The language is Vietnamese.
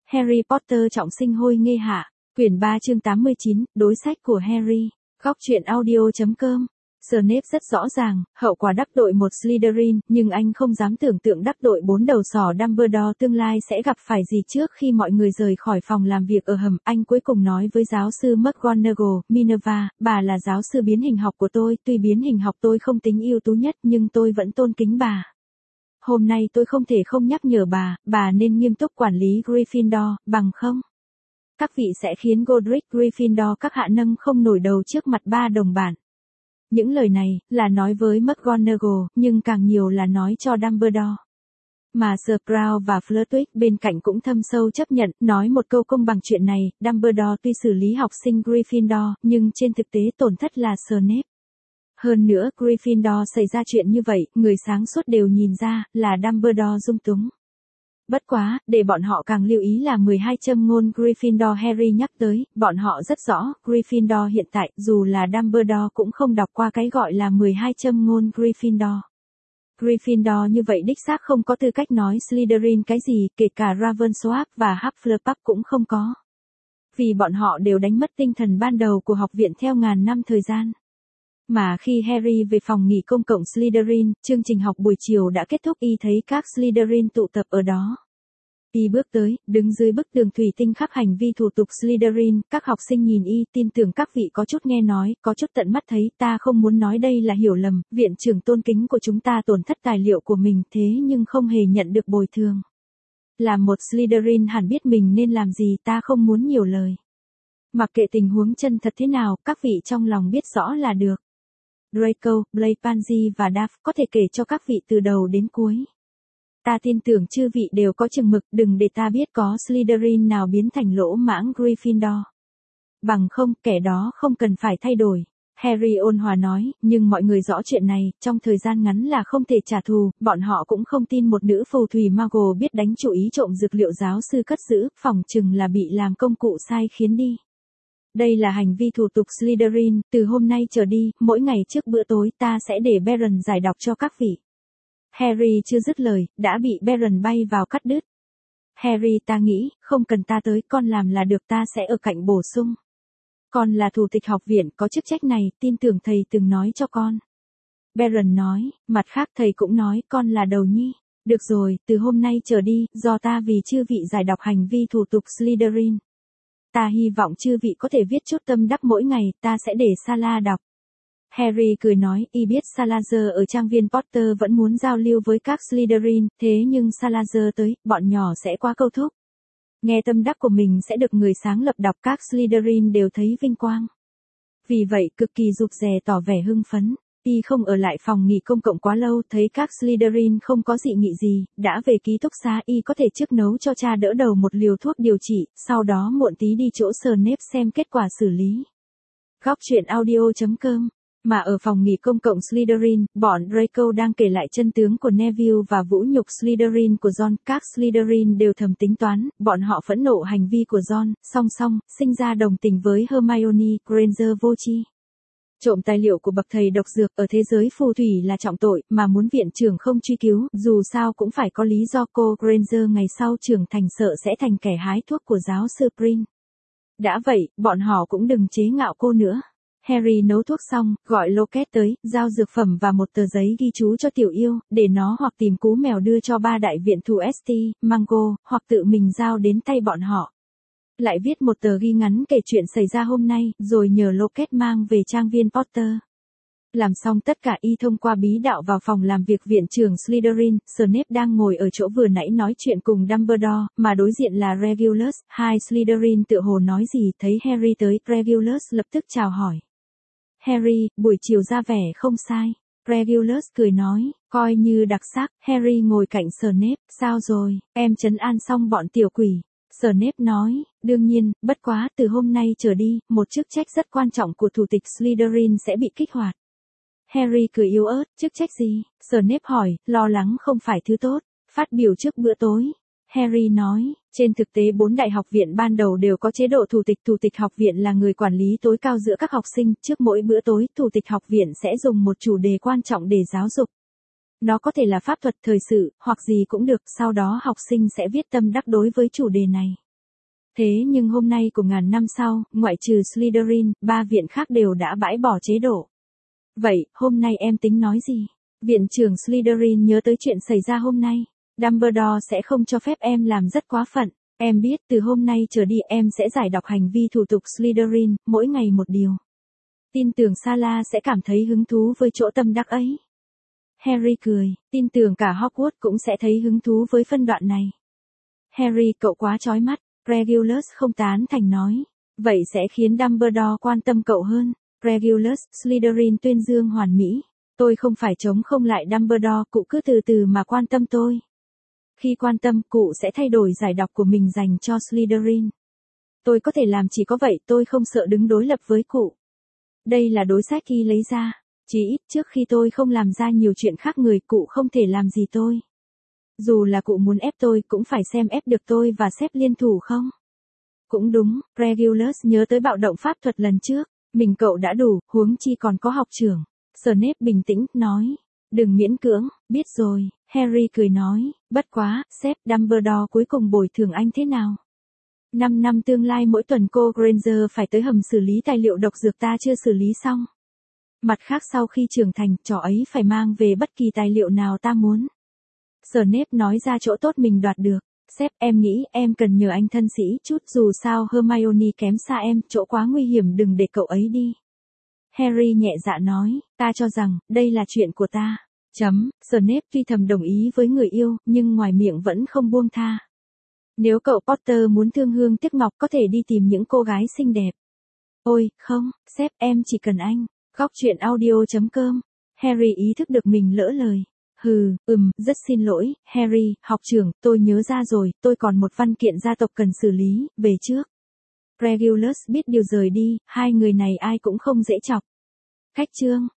Harry Potter trọng sinh hôi nghê hạ, quyển 3 chương 89, đối sách của Harry, góc truyện audio.com. Snape rất rõ ràng, hậu quả đắc tội một Slytherin, nhưng anh không dám tưởng tượng đắc tội 4 đầu sỏ Dumbledore tương lai sẽ gặp phải gì trước khi mọi người rời khỏi phòng làm việc ở hầm. Anh cuối cùng nói với giáo sư McGonagall, Minerva, bà là giáo sư biến hình học của tôi, tuy biến hình học tôi không tính ưu tú nhất nhưng tôi vẫn tôn kính bà. Hôm nay tôi không thể không nhắc nhở bà nên nghiêm túc quản lý Gryffindor, bằng không các vị sẽ khiến Godric Gryffindor các hạ nâng không nổi đầu trước mặt ba đồng bạn. Những lời này là nói với McGonagall, nhưng càng nhiều là nói cho Dumbledore. Mà Sprout và Flitwick bên cạnh cũng thâm sâu chấp nhận, nói một câu công bằng chuyện này, Dumbledore tuy xử lý học sinh Gryffindor, nhưng trên thực tế tổn thất là Snape. Hơn nữa, Gryffindor xảy ra chuyện như vậy, người sáng suốt đều nhìn ra, là Dumbledore dung túng. Bất quá, để bọn họ càng lưu ý là 12 châm ngôn Gryffindor Harry nhắc tới, bọn họ rất rõ, Gryffindor hiện tại, dù là Dumbledore cũng không đọc qua cái gọi là 12 châm ngôn Gryffindor. Gryffindor như vậy đích xác không có tư cách nói Slytherin cái gì, kể cả Ravensworth và Hufflepuff cũng không có. Vì bọn họ đều đánh mất tinh thần ban đầu của học viện theo ngàn năm thời gian. Mà khi Harry về phòng nghỉ công cộng Slytherin, chương trình học buổi chiều đã kết thúc, y thấy các Slytherin tụ tập ở đó. Y bước tới, đứng dưới bức tường thủy tinh khắc hành vi thủ tục Slytherin, các học sinh nhìn y, tin tưởng các vị có chút nghe nói, có chút tận mắt thấy, ta không muốn nói đây là hiểu lầm, viện trưởng tôn kính của chúng ta tổn thất tài liệu của mình thế nhưng không hề nhận được bồi thường. Là một Slytherin hẳn biết mình nên làm gì, ta không muốn nhiều lời. Mặc kệ tình huống chân thật thế nào, các vị trong lòng biết rõ là được. Draco, Blaise Pansy và Duff có thể kể cho các vị từ đầu đến cuối. Ta tin tưởng chư vị đều có chừng mực, đừng để ta biết có Slytherin nào biến thành lỗ mãng Gryffindor. Bằng không, kẻ đó không cần phải thay đổi. Harry ôn hòa nói, nhưng mọi người rõ chuyện này, trong thời gian ngắn là không thể trả thù, bọn họ cũng không tin một nữ phù thủy Muggle biết đánh chủ ý trộm dược liệu giáo sư cất giữ, phỏng chừng là bị làm công cụ sai khiến đi. Đây là hành vi thủ tục Slytherin, từ hôm nay trở đi, mỗi ngày trước bữa tối ta sẽ để Baron giải đọc cho các vị. Harry chưa dứt lời, đã bị Baron bay vào cắt đứt. Harry, ta nghĩ, không cần ta tới, con làm là được, ta sẽ ở cạnh bổ sung. Con là thủ tịch học viện, có chức trách này, tin tưởng thầy từng nói cho con. Baron nói, mặt khác thầy cũng nói, con là đầu nhi. Được rồi, từ hôm nay trở đi, do ta vì chư vị giải đọc hành vi thủ tục Slytherin. Ta hy vọng chư vị có thể viết chút tâm đắc mỗi ngày, ta sẽ để Sala đọc. Harry cười nói, y biết Salazar ở trang viên Potter vẫn muốn giao lưu với các Slytherin, thế nhưng Salazar tới, bọn nhỏ sẽ quá câu thúc. Nghe tâm đắc của mình sẽ được người sáng lập đọc, các Slytherin đều thấy vinh quang. Vì vậy, cực kỳ rụt rè tỏ vẻ hưng phấn. Y không ở lại phòng nghỉ công cộng quá lâu, thấy các Slytherin không có dị nghị gì, đã về ký túc xá, y có thể trước nấu cho cha đỡ đầu một liều thuốc điều trị, sau đó muộn tí đi chỗ Snape xem kết quả xử lý. Góc truyện audio.com. Mà ở phòng nghỉ công cộng Slytherin, bọn Draco đang kể lại chân tướng của Neville và vũ nhục Slytherin của John. Các Slytherin đều thầm tính toán, bọn họ phẫn nộ hành vi của John, song song, sinh ra đồng tình với Hermione Granger vô tri. Trộm tài liệu của bậc thầy độc dược ở thế giới phù thủy là trọng tội, mà muốn viện trưởng không truy cứu, dù sao cũng phải có lý do. Cô Granger ngày sau trưởng thành sợ sẽ thành kẻ hái thuốc của giáo sư Prin. Đã vậy, bọn họ cũng đừng chế ngạo cô nữa. Harry nấu thuốc xong, gọi Locket tới, giao dược phẩm và một tờ giấy ghi chú cho tiểu yêu, để nó hoặc tìm cú mèo đưa cho ba đại viện thủ St. Mungo, hoặc tự mình giao đến tay bọn họ. Lại viết một tờ ghi ngắn kể chuyện xảy ra hôm nay, rồi nhờ Locket mang về trang viên Potter. Làm xong tất cả, y thông qua bí đạo vào phòng làm việc viện trưởng Slytherin. Snape đang ngồi ở chỗ vừa nãy nói chuyện cùng Dumbledore, mà đối diện là Regulus. Hai Slytherin tựa hồ nói gì, thấy Harry tới, Regulus lập tức chào hỏi. Harry, buổi chiều ra vẻ không sai. Regulus cười nói, coi như đặc sắc. Harry ngồi cạnh Snape, sao rồi, em trấn an xong bọn tiểu quỷ. Snape nói, đương nhiên, bất quá từ hôm nay trở đi, một chức trách rất quan trọng của thủ tịch Slytherin sẽ bị kích hoạt. Harry cười yếu ớt, chức trách gì? Snape hỏi, lo lắng không phải thứ tốt. Phát biểu trước bữa tối. Harry nói, trên thực tế 4 đại học viện ban đầu đều có chế độ thủ tịch học viện là người quản lý tối cao giữa các học sinh, trước mỗi bữa tối, thủ tịch học viện sẽ dùng một chủ đề quan trọng để giáo dục. Nó có thể là pháp thuật, thời sự, hoặc gì cũng được, sau đó học sinh sẽ viết tâm đắc đối với chủ đề này. Thế nhưng hôm nay của ngàn năm sau, ngoại trừ Slytherin, 3 viện khác đều đã bãi bỏ chế độ. Vậy, hôm nay em tính nói gì? Viện trưởng Slytherin nhớ tới chuyện xảy ra hôm nay. Dumbledore sẽ không cho phép em làm rất quá phận. Em biết từ hôm nay trở đi em sẽ giải đọc hành vi thủ tục Slytherin, mỗi ngày một điều. Tin tưởng Sala sẽ cảm thấy hứng thú với chỗ tâm đắc ấy. Harry cười, tin tưởng cả Hogwarts cũng sẽ thấy hứng thú với phân đoạn này. Harry, cậu quá chói mắt. Regulus không tán thành nói. Vậy sẽ khiến Dumbledore quan tâm cậu hơn. Regulus, Slytherin tuyên dương hoàn mỹ. Tôi không phải chống không lại Dumbledore, cụ cứ từ từ mà quan tâm tôi. Khi quan tâm, cụ sẽ thay đổi giải đọc của mình dành cho Slytherin. Tôi có thể làm chỉ có vậy, tôi không sợ đứng đối lập với cụ. Đây là đối sách khi lấy ra. Chỉ ít trước khi tôi không làm ra nhiều chuyện khác người, cụ không thể làm gì tôi. Dù là cụ muốn ép tôi cũng phải xem ép được tôi và xếp liên thủ không. Cũng đúng, Regulus nhớ tới bạo động pháp thuật lần trước. Mình cậu đã đủ, huống chi còn có học trưởng. Snape bình tĩnh, nói. Đừng miễn cưỡng, biết rồi. Harry cười nói, bất quá, sếp Dumbledore cuối cùng bồi thường anh thế nào? 5 năm tương lai mỗi tuần cô Granger phải tới hầm xử lý tài liệu độc dược ta chưa xử lý xong. Mặt khác sau khi trưởng thành, trò ấy phải mang về bất kỳ tài liệu nào ta muốn. Snape nói ra chỗ tốt mình đoạt được. Sếp, em nghĩ em cần nhờ anh thân sĩ chút, dù sao Hermione kém xa em, chỗ quá nguy hiểm đừng để cậu ấy đi. Harry nhẹ dạ nói, ta cho rằng, đây là chuyện của ta. Snape tuy thầm đồng ý với người yêu, nhưng ngoài miệng vẫn không buông tha. Nếu cậu Potter muốn thương hương tiếc ngọc có thể đi tìm những cô gái xinh đẹp. Ôi, không, sếp em chỉ cần anh. Góc truyện audio.com. Harry ý thức được mình lỡ lời. Rất xin lỗi, Harry, học trưởng, tôi nhớ ra rồi, tôi còn một văn kiện gia tộc cần xử lý, về trước. Regulus biết điều rời đi, hai người này ai cũng không dễ chọc. Cách chương.